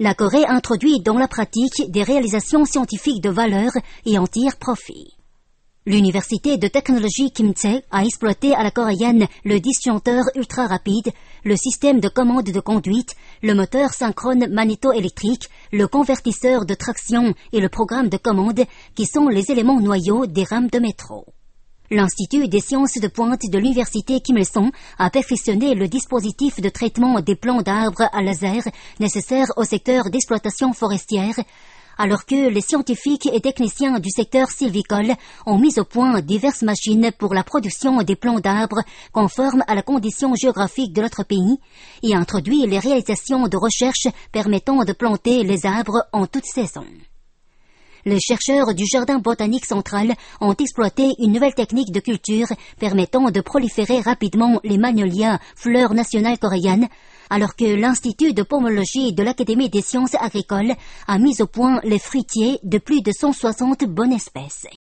La Corée introduit dans la pratique des réalisations scientifiques de valeur et en tire profit. L'Université de technologie Kimse a exploité à la coréenne le disjoncteur ultra rapide, le système de commande de conduite, le moteur synchrone magnéto-électrique, le convertisseur de traction et le programme de commande qui sont les éléments noyaux des rames de métro. L'Institut des sciences de pointe de l'Université Kim Il-sung a perfectionné le dispositif de traitement des plants d'arbres à laser nécessaire au secteur d'exploitation forestière, alors que les scientifiques et techniciens du secteur sylvicole ont mis au point diverses machines pour la production des plants d'arbres conformes à la condition géographique de notre pays et introduit les réalisations de recherche permettant de planter les arbres en toute saison. Les chercheurs du Jardin botanique central ont exploité une nouvelle technique de culture permettant de proliférer rapidement les magnolias, fleurs nationales coréennes, alors que l'Institut de pomologie de l'Académie des sciences agricoles a mis au point les fruitiers de plus de 160 bonnes espèces.